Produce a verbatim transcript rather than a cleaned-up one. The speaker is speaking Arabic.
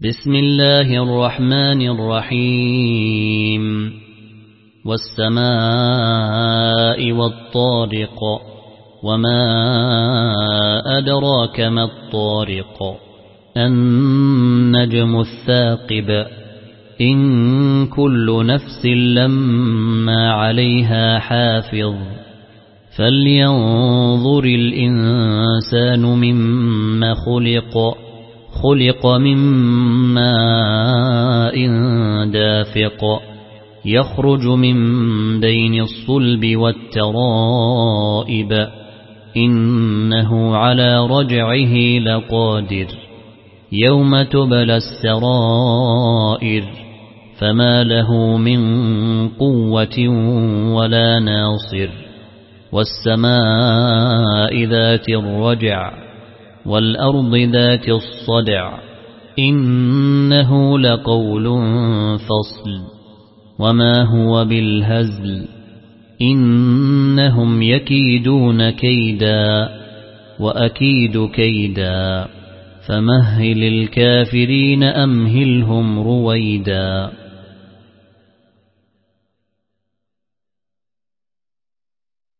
بسم الله الرحمن الرحيم والسماء والطارق وما أدراك ما الطارق النجم الثاقب إن كل نفس لما عليها حافظ فلينظر الإنسان مما خلق خلق من ماء دافق يخرج من بين الصلب والترائب إنه على رجعه لقادر يوم تبلى السرائر فما له من قوة ولا ناصر والسماء ذات الرجع والأرض ذات الصدع إنه لقول فصل وما هو بالهزل إنهم يكيدون كيدا وأكيد كيدا فمهل الكافرين أمهلهم رويدا.